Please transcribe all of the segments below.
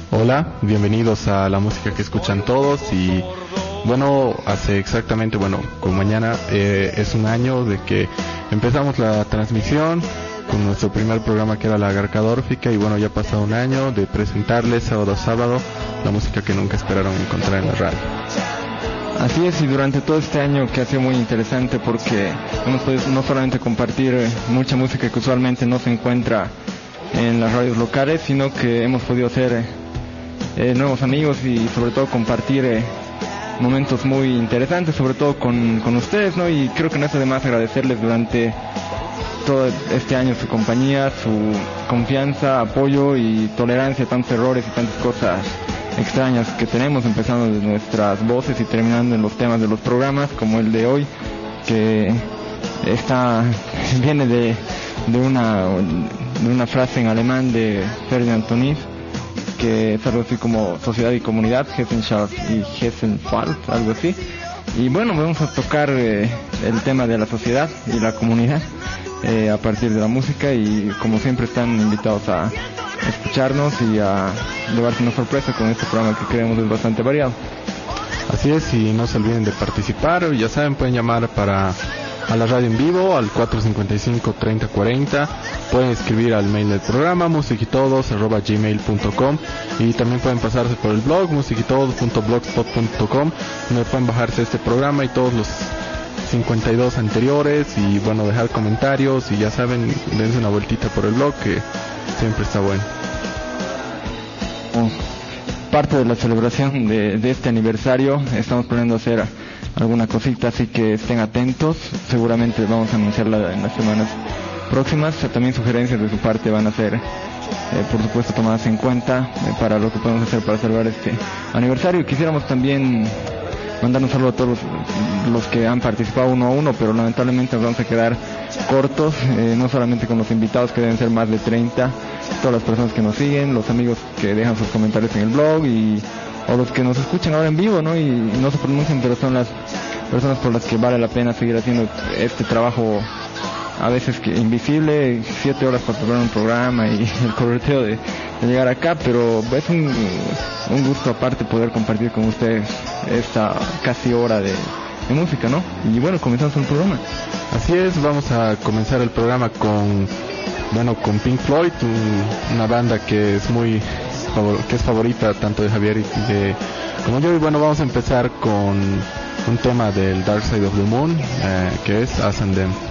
Hola, bienvenidos a la música que escuchan todos y bueno, hace exactamente, con mañana es un año de que empezamos la transmisión con nuestro primer programa que era La Garcadórfica y bueno, ya ha pasado un año de presentarles sábado a sábado la música que nunca esperaron encontrar en la radio. Así es, y durante todo este año que ha sido muy interesante porque hemos podido no solamente compartir mucha música que usualmente no se encuentra en las radios locales, sino que hemos podido hacer nuevos amigos y sobre todo compartir momentos muy interesantes, sobre todo con ustedes, ¿no? Y creo que no es de más agradecerles durante todo este año su compañía, su confianza, apoyo y tolerancia a tantos errores y tantas cosas extrañas que tenemos, empezando de nuestras voces y terminando en los temas de los programas, como el de hoy, que viene de una frase en alemán de Ferdinand Tönnies, que es algo así como sociedad y comunidad, Gesellschaft y Gesellschaft, algo así. Y bueno, vamos a tocar el tema de la sociedad y la comunidad a partir de la música, y como siempre están invitados a escucharnos y a llevarse una sorpresa con este programa que creemos es bastante variado. Así es, y no se olviden de participar, ya saben, pueden llamar a la radio en vivo al 455-3040, pueden escribir al mail del programa musiquitodos@gmail.com y también pueden pasarse por el blog musiquitodos.blogspot.com, donde pueden bajarse este programa y todos los 52 anteriores y bueno, dejar comentarios y ya saben, dense una vueltita por el blog que siempre está bueno. Parte de la celebración de este aniversario estamos planeando hacer alguna cosita, así que estén atentos, seguramente vamos a anunciarla en las semanas próximas. También sugerencias de su parte van a ser por supuesto tomadas en cuenta para lo que podemos hacer para celebrar este aniversario. Quisiéramos también mandar un saludo a todos los que han participado uno a uno, pero lamentablemente nos vamos a quedar cortos, no solamente con los invitados, que deben ser más de 30, todas las personas que nos siguen, los amigos que dejan sus comentarios en el blog o los que nos escuchan ahora en vivo, ¿no? Y no se pronuncian, pero son las personas por las que vale la pena seguir haciendo este trabajo a veces que invisible, 7 horas para preparar un programa y el correteo de llegar acá, pero es un gusto aparte poder compartir con ustedes esta casi hora de música, ¿no? Y bueno, comenzamos el programa. Así es, vamos a comenzar el programa con Pink Floyd, una banda que es favorita tanto de Javier y como yo, y bueno, vamos a empezar con un tema del Dark Side of the Moon, que es Us and Them.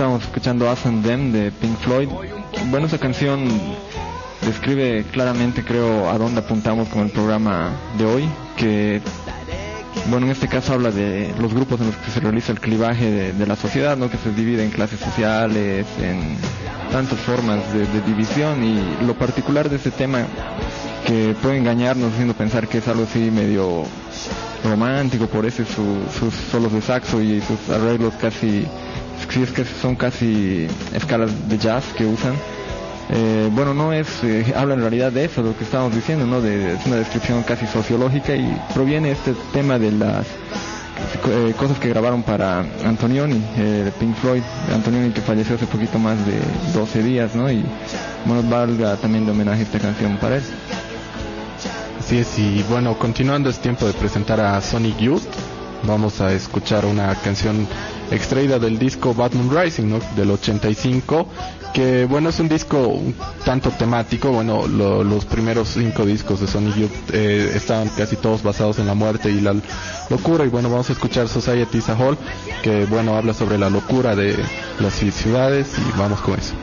estábamos escuchando Us and Them de Pink Floyd. Bueno, esa canción describe claramente, creo, a dónde apuntamos con el programa de hoy, que bueno, en este caso habla de los grupos en los que se realiza el clivaje de la sociedad, ¿no? Que se divide en clases sociales, en tantas formas de división, y lo particular de este tema, que puede engañarnos haciendo pensar que es algo así medio romántico, por eso sus solos de saxo y sus arreglos casi, si es que son casi escalas de jazz que usan. Bueno, no es, habla en realidad de eso, lo que estábamos diciendo, ¿no? Es una descripción casi sociológica, y proviene este tema de las cosas que grabaron para Antonioni, Pink Floyd. Antonioni, que falleció hace poquito más de 12 días, ¿no? Y bueno, valga también de homenaje esta canción para él. Así es, y bueno, continuando, es tiempo de presentar a Sonic Youth. Vamos a escuchar una canción extraída del disco Bad Moon Rising, ¿no? Del 85, que bueno, es un disco un tanto temático. Bueno, los primeros 5 discos de Sonic Youth estaban casi todos basados en la muerte y la locura, y bueno, vamos a escuchar Society is a Whole, que bueno, habla sobre la locura de las ciudades, y vamos con eso.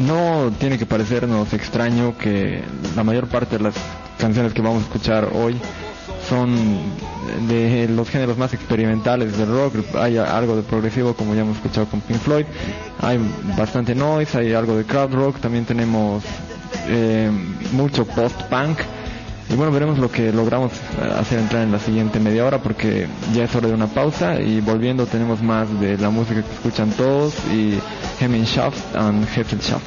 no tiene que parecernos extraño que la mayor parte de las canciones que vamos a escuchar hoy son de los géneros más experimentales del rock. Hay algo de progresivo, como ya hemos escuchado con Pink Floyd, hay bastante noise, hay algo de crowd rock, también tenemos mucho post-punk. Y bueno, veremos lo que logramos hacer entrar en la siguiente media hora, porque ya es hora de una pausa, y volviendo tenemos más de la música que escuchan todos y Hemmenschaft and Gesellschaft.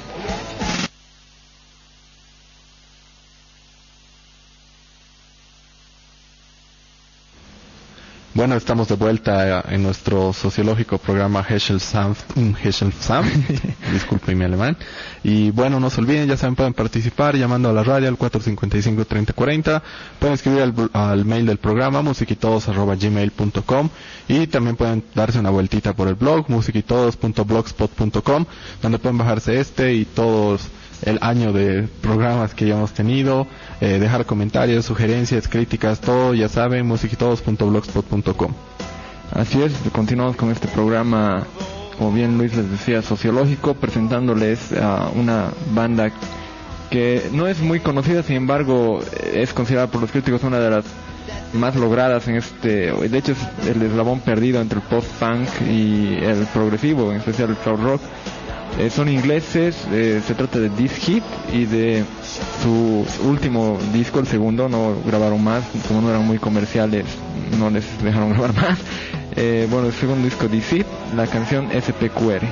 Bueno, estamos de vuelta en nuestro sociológico programa Gesellschaft, disculpe mi alemán. Y bueno, no se olviden, ya saben, pueden participar llamando a la radio al 455-3040, pueden escribir al mail del programa musiquitodos@gmail.com, y también pueden darse una vueltita por el blog musiquitodos.blogspot.com, donde pueden bajarse y todos el año de programas que ya hemos tenido, dejar comentarios, sugerencias, críticas, todo, ya saben, musiquitodos.blogspot.com. Así es, continuamos con este programa, como bien Luis les decía, sociológico, presentándoles a una banda que no es muy conocida, sin embargo es considerada por los críticos una de las más logradas en de hecho es el eslabón perdido entre el post-punk y el progresivo, en especial el crowd rock. Son ingleses, se trata de This Hit, y de su último disco, el segundo, no grabaron más, como no eran muy comerciales, no les dejaron grabar más. Bueno, el segundo disco, This Hit, la canción SPQR.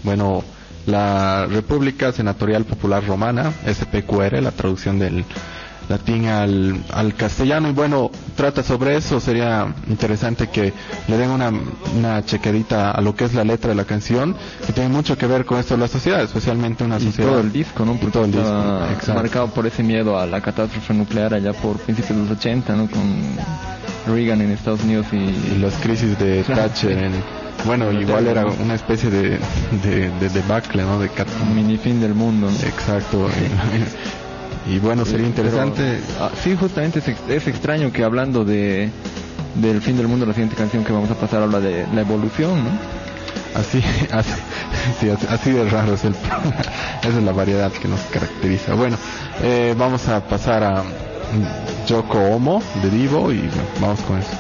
bueno, la República Senatorial Popular Romana, SPQR, la traducción del latín al castellano, y bueno, trata sobre eso. Sería interesante que le den una chequerita a lo que es la letra de la canción, que tiene mucho que ver con esto de la sociedad, especialmente una sociedad. Todo el disco, ¿no? Todo el disco, marcado por ese miedo a la catástrofe nuclear allá por principios de los 80, ¿no? Con Reagan en Estados Unidos y las crisis de Thatcher bueno, igual era una especie de debacle, ¿no? Un mini fin del mundo, ¿no? Exacto. Y bueno, sería interesante. Pero, sí, justamente es extraño que hablando del fin del mundo, la siguiente canción que vamos a pasar habla de la evolución, ¿no? Así de raro es esa es la variedad que nos caracteriza. Bueno, vamos a pasar a Yoko Ono de Divo y vamos con eso.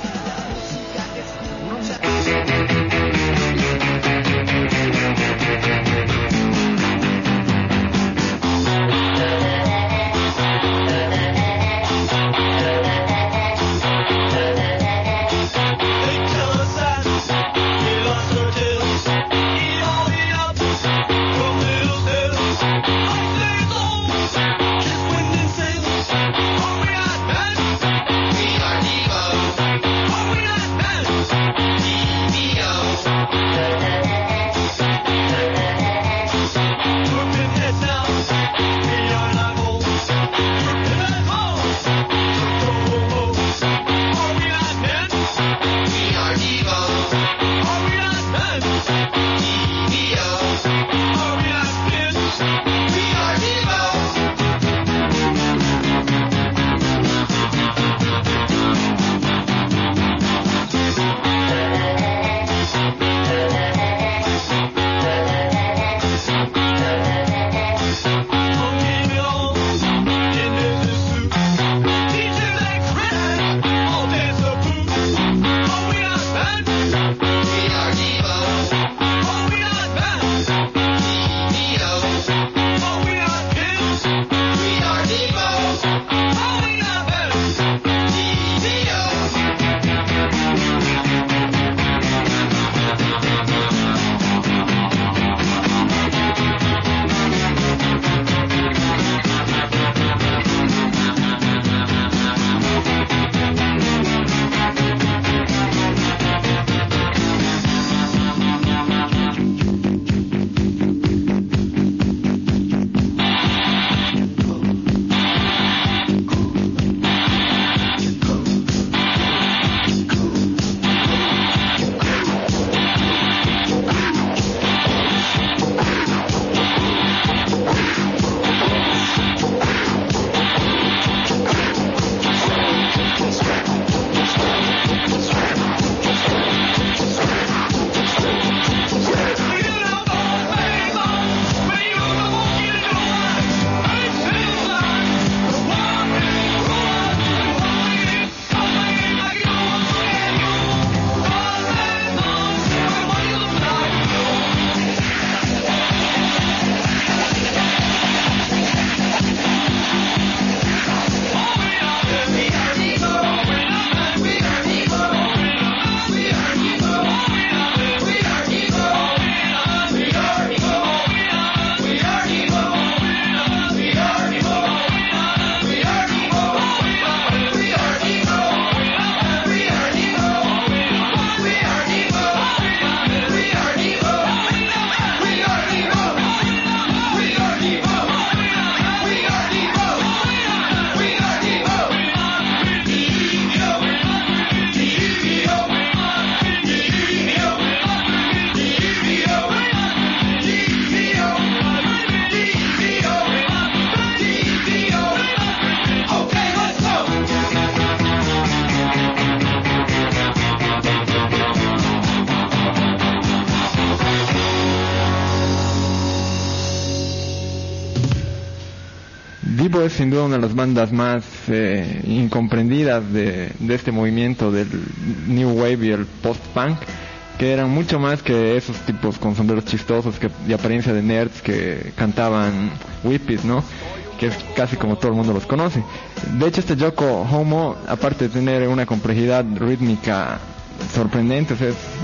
Divo es sin duda una de las bandas más incomprendidas de este movimiento del New Wave y el Post-Punk, que eran mucho más que esos tipos con sombreros chistosos y apariencia de nerds que cantaban Whippies, ¿no? Que es casi como todo el mundo los conoce. De hecho, este Yoko Ono, aparte de tener una complejidad rítmica sorprendente, o sea,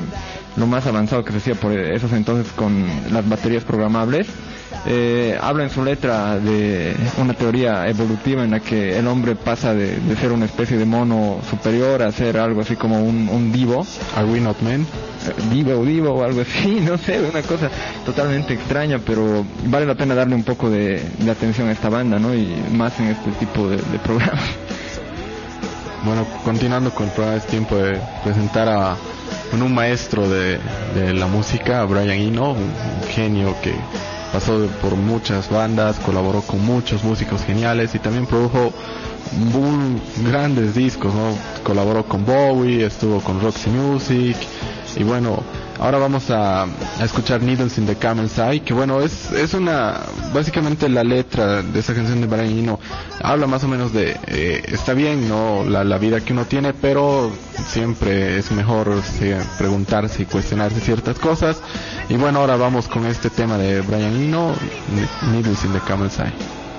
lo más avanzado que se hacía por esos entonces con las baterías programables. Habla en su letra de una teoría evolutiva en la que el hombre pasa de ser una especie de mono superior a ser algo así como un divo. Are we not men? Divo o algo así, no sé, una cosa totalmente extraña, pero vale la pena darle un poco de atención a esta banda, ¿no? Y más en este tipo de programas. Bueno, continuando con el programa, es tiempo de presentar a un maestro de la música, Brian Eno, un genio que pasó por muchas bandas, colaboró con muchos músicos geniales y también produjo grandes discos, ¿no? Colaboró con Bowie, estuvo con Roxy Music y bueno, ahora vamos a escuchar Needles in the Camel's Eye, que bueno, es una, básicamente la letra de esa canción de Brian Eno habla más o menos de, está bien, ¿no? La vida que uno tiene, pero siempre es mejor preguntarse y cuestionarse ciertas cosas. Y bueno, ahora vamos con este tema de Brian Eno, Needles in the Camel's Eye.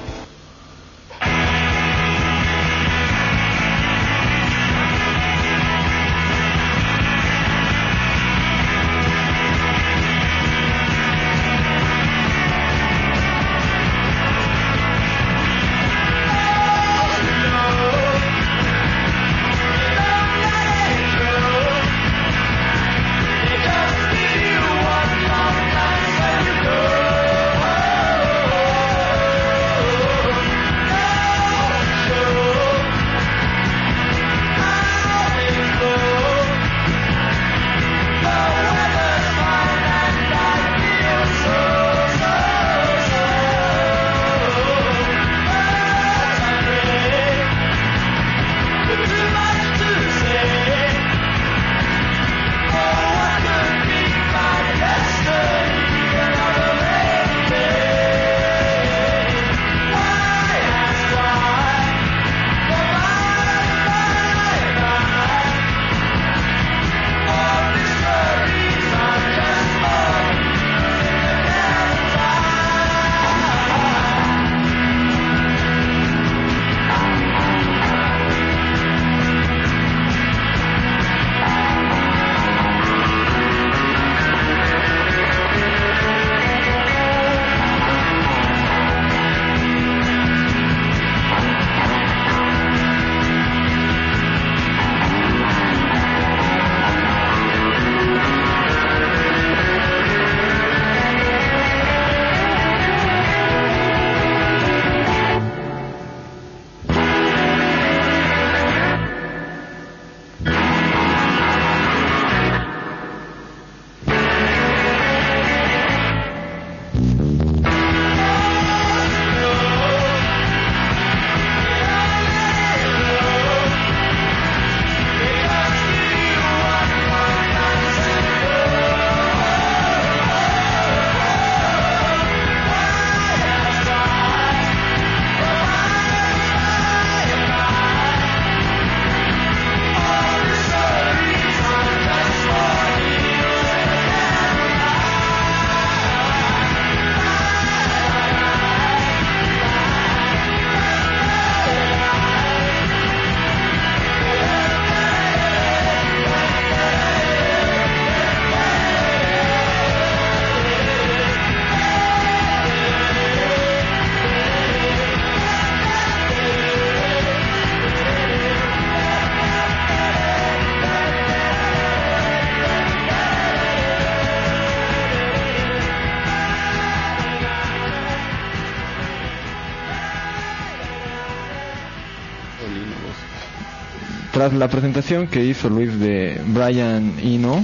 Tras la presentación que hizo Luis de Brian Eno,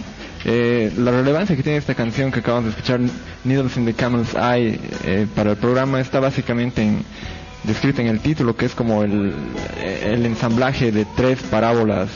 la relevancia que tiene esta canción que acabamos de escuchar, Needles in the Camel's Eye, para el programa está básicamente descrita en el título, que es como el ensamblaje de 3 parábolas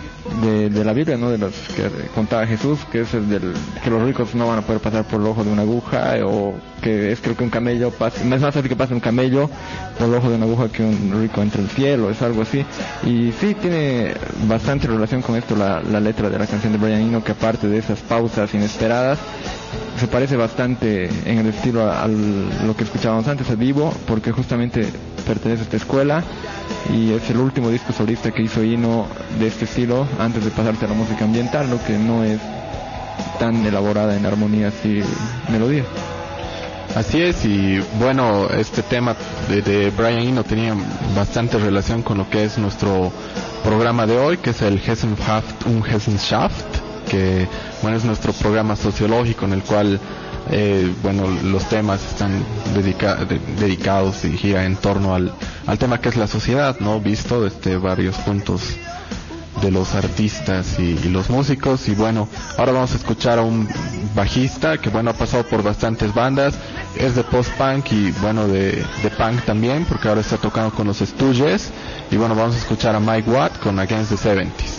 de la Biblia, ¿no? De las que contaba Jesús, que es el que los ricos no van a poder pasar por el ojo de una aguja, o que es creo que un camello pasa, es más fácil que pase un camello por el ojo de una aguja que un rico entre el cielo, es algo así. Y sí, tiene bastante relación con esto la letra de la canción de Brian Eno, que aparte de esas pausas inesperadas, se parece bastante en el estilo a lo que escuchábamos antes, a Divo, porque justamente pertenece a esta escuela y es el último disco solista que hizo Eno de este estilo antes de pasarse a la música ambiental, lo que no es tan elaborada en armonías y melodías. Así es, y bueno, este tema de Brian Eno tenía bastante relación con lo que es nuestro programa de hoy, que es el Gesellschaft und Gesellschaft, que bueno, es nuestro programa sociológico en el cual bueno, los temas están dedicados y gira en torno al tema que es la sociedad, ¿no? Visto desde varios puntos de los artistas y los músicos. Y bueno, ahora vamos a escuchar a un bajista que bueno, ha pasado por bastantes bandas, es de post-punk y bueno, de punk también, porque ahora está tocando con los Stooges. Y bueno, vamos a escuchar a Mike Watt con Against the 70s.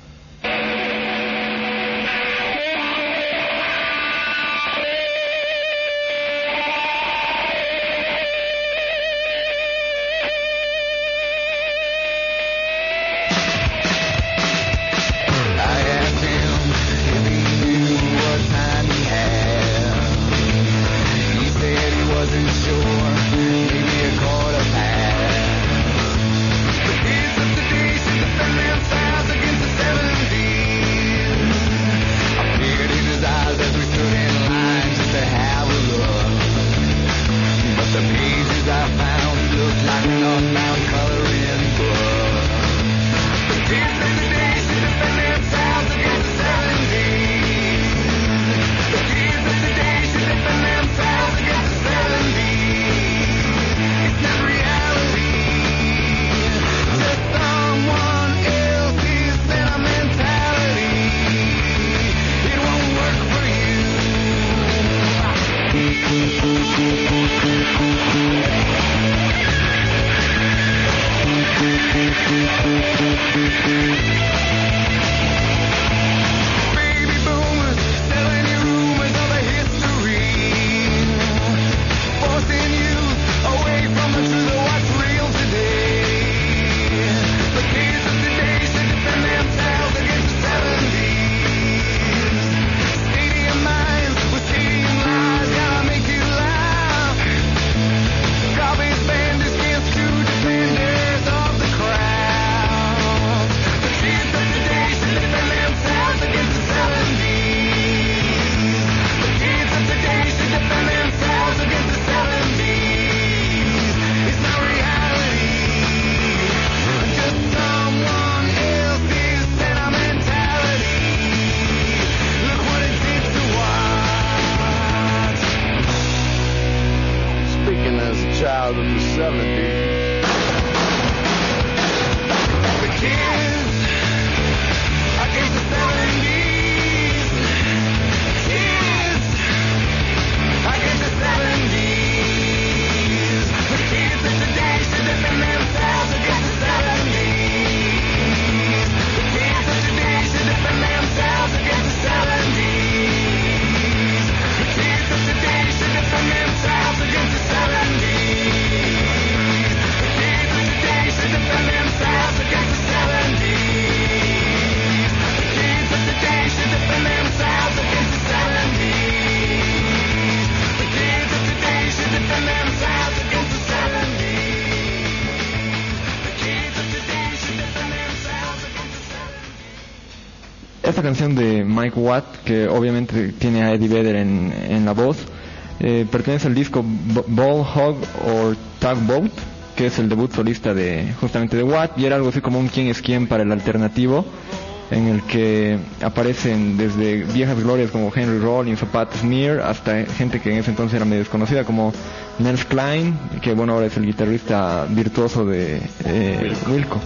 Esta canción de Mike Watt, que obviamente tiene a Eddie Vedder en la voz, pertenece al disco Ball Hog or Tugboat, que es el debut solista justamente de Watt, y era algo así como un quién es quién para el alternativo, en el que aparecen desde viejas glorias como Henry Rollins o Pat Smear hasta gente que en ese entonces era medio desconocida como Nels Cline, que bueno, ahora es el guitarrista virtuoso de Wilco.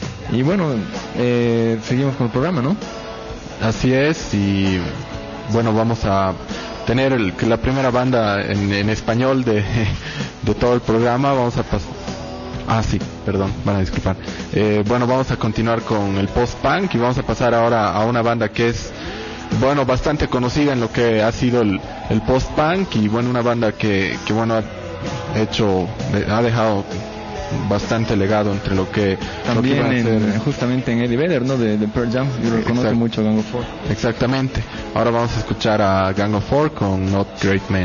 Y bueno, seguimos con el programa, ¿no? Así es, y bueno, vamos a tener la primera banda en español de todo el programa. Vamos a pasar... van a disculpar. Bueno, vamos a continuar con el post-punk y vamos a pasar ahora a una banda que es, bueno, bastante conocida en lo que ha sido el post-punk, y bueno, una banda que bueno, ha dejado bastante legado entre lo que también justamente en Eddie Vedder, ¿no? De Pearl Jam, yo lo conozco mucho, Gang of Four. Exactamente. Ahora vamos a escuchar a Gang of Four con Not Great Men.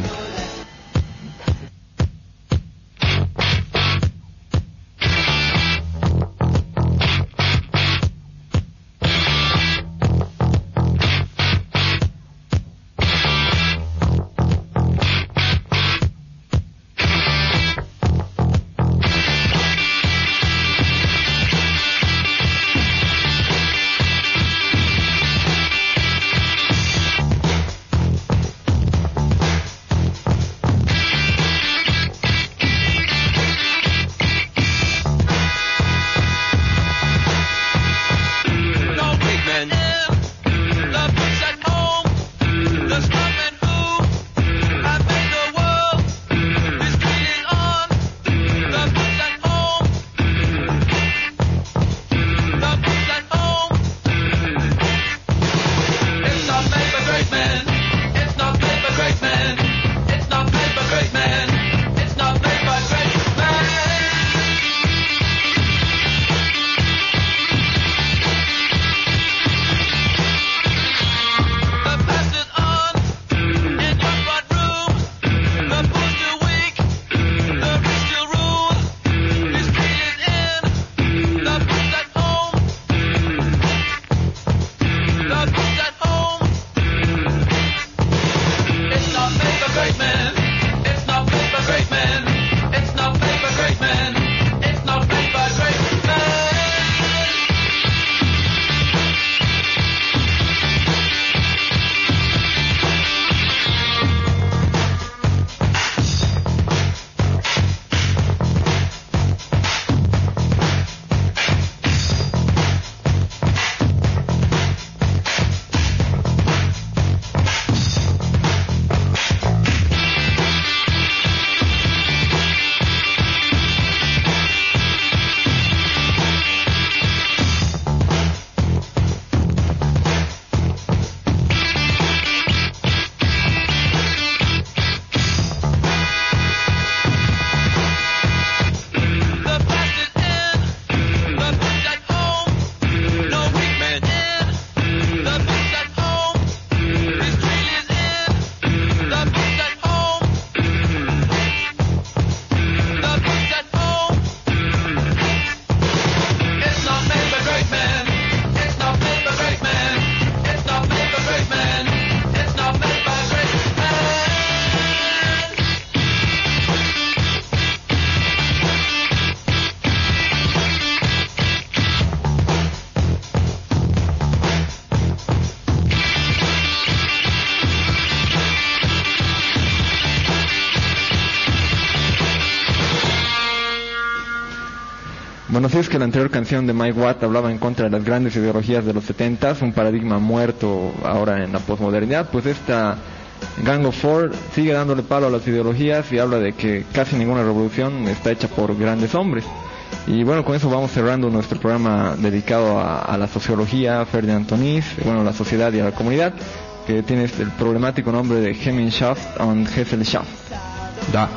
Bueno, sí, es que la anterior canción de Mike Watt hablaba en contra de las grandes ideologías de los 70s, un paradigma muerto ahora en la posmodernidad. Pues esta Gang of Four sigue dándole palo a las ideologías y habla de que casi ninguna revolución está hecha por grandes hombres. Y bueno, con eso vamos cerrando nuestro programa dedicado a la sociología, Ferdinand Tonís, bueno, la sociedad y a la comunidad, que tiene el problemático nombre de Gemeinschaft und Gesellschaft. Da.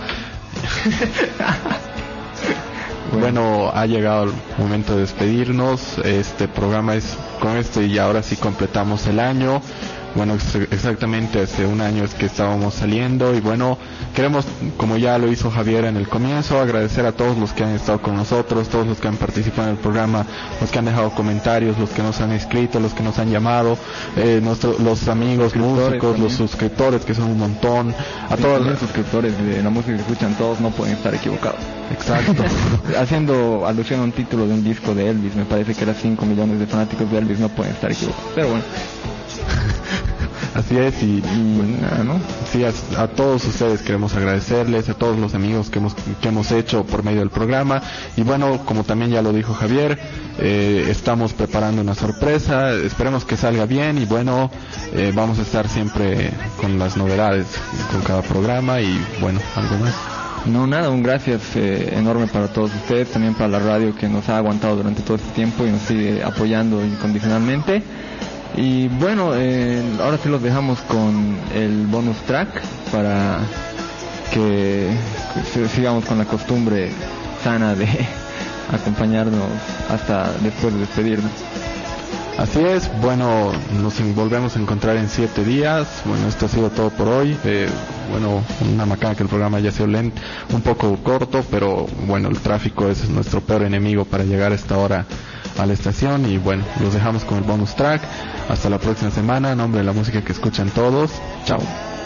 Bueno, ha llegado el momento de despedirnos. Este programa es con esto y ahora sí completamos el año. Bueno, exactamente hace un año es que estábamos saliendo y bueno, queremos, como ya lo hizo Javier en el comienzo, agradecer a todos los que han estado con nosotros, todos los que han participado en el programa, los que han dejado comentarios, los que nos han escrito, los que nos han llamado, los amigos, músicos, también. Los suscriptores, que son un montón, a todos los suscriptores de la música que escuchan, todos no pueden estar equivocados. Exacto. Haciendo alusión a un título de un disco de Elvis, me parece que era 5 millones de fanáticos de Elvis no pueden estar equivocados, pero bueno. Así es, y nada, ¿no? Sí, a todos ustedes queremos agradecerles, a todos los amigos que hemos hecho por medio del programa. Y bueno, como también ya lo dijo Javier, estamos preparando una sorpresa, esperemos que salga bien y bueno, vamos a estar siempre con las novedades con cada programa y bueno, algo más. No, nada, un gracias enorme para todos ustedes, también para la radio que nos ha aguantado durante todo este tiempo y nos sigue apoyando incondicionalmente. Y bueno, ahora sí los dejamos con el bonus track para que sigamos con la costumbre sana de acompañarnos hasta después de despedirnos. Así es, bueno, nos volvemos a encontrar en 7 días. Bueno, esto ha sido todo por hoy. Bueno, una macana que el programa ya ha sido un poco corto, pero bueno, el tráfico es nuestro peor enemigo para llegar a esta hora a la estación. Y bueno, los dejamos con el bonus track. Hasta la próxima semana. En nombre de la música que escuchan todos. Chao.